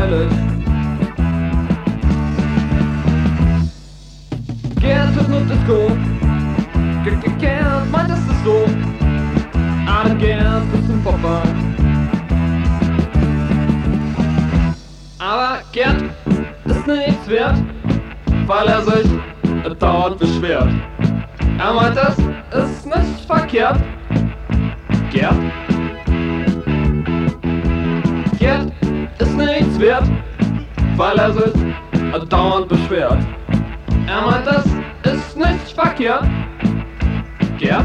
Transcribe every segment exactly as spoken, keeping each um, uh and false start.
langweilig. Gerd ist nur Disco. Gerd meint, das ist so. Aber Gerd ist ein Popper. Aber Gerd ist nichts wert, weil er sich dauernd beschwert. Er meint, das ist nicht verkehrt. Gerd? Gerd ist nichts wert, weil er sich dauernd beschwert. Er meint, das ist nicht verkehrt. Gerd?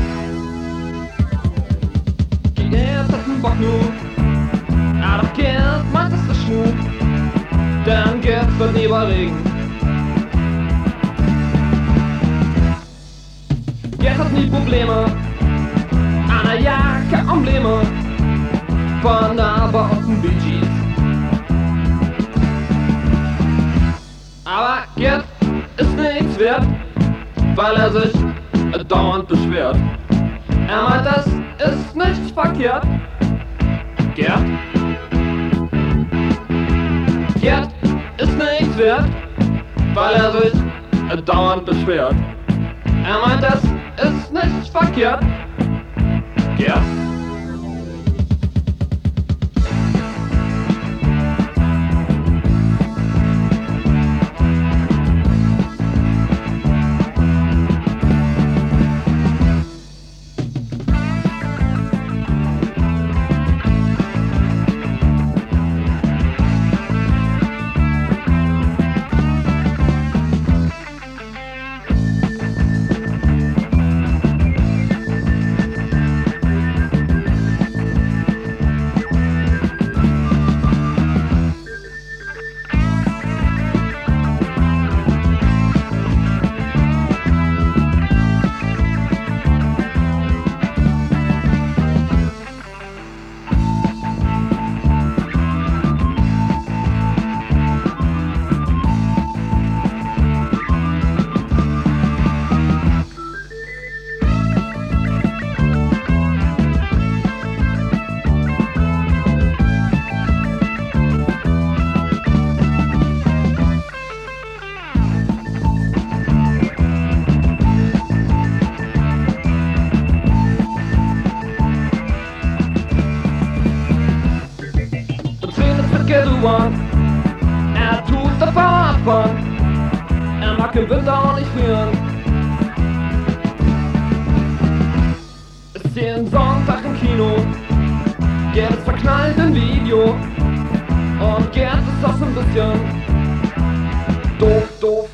Gerd hat einen Bock nur. Ja, doch Gerd meint, das ist Schuh. Denn Gerd wird nie bei Regen. Gerd hat nie Probleme an der Jacke, Embleme von aber auf den Bee Gees. Aber Gerd ist nichts wert, weil er sich dauernd beschwert. Er meint, das ist nicht verkehrt. Gerd? Gerd ist nichts wert, weil er sich dauernd beschwert. Er meint, das ist nicht verkehrt. Gerd? Er tut das Fahrradfahren. Er mag im Winter auch nicht frieren. Ist jeden Sonntag im Kino. Gerd ist verknallt im Video. Und Gerd ist auch so ein bisschen doof, doof.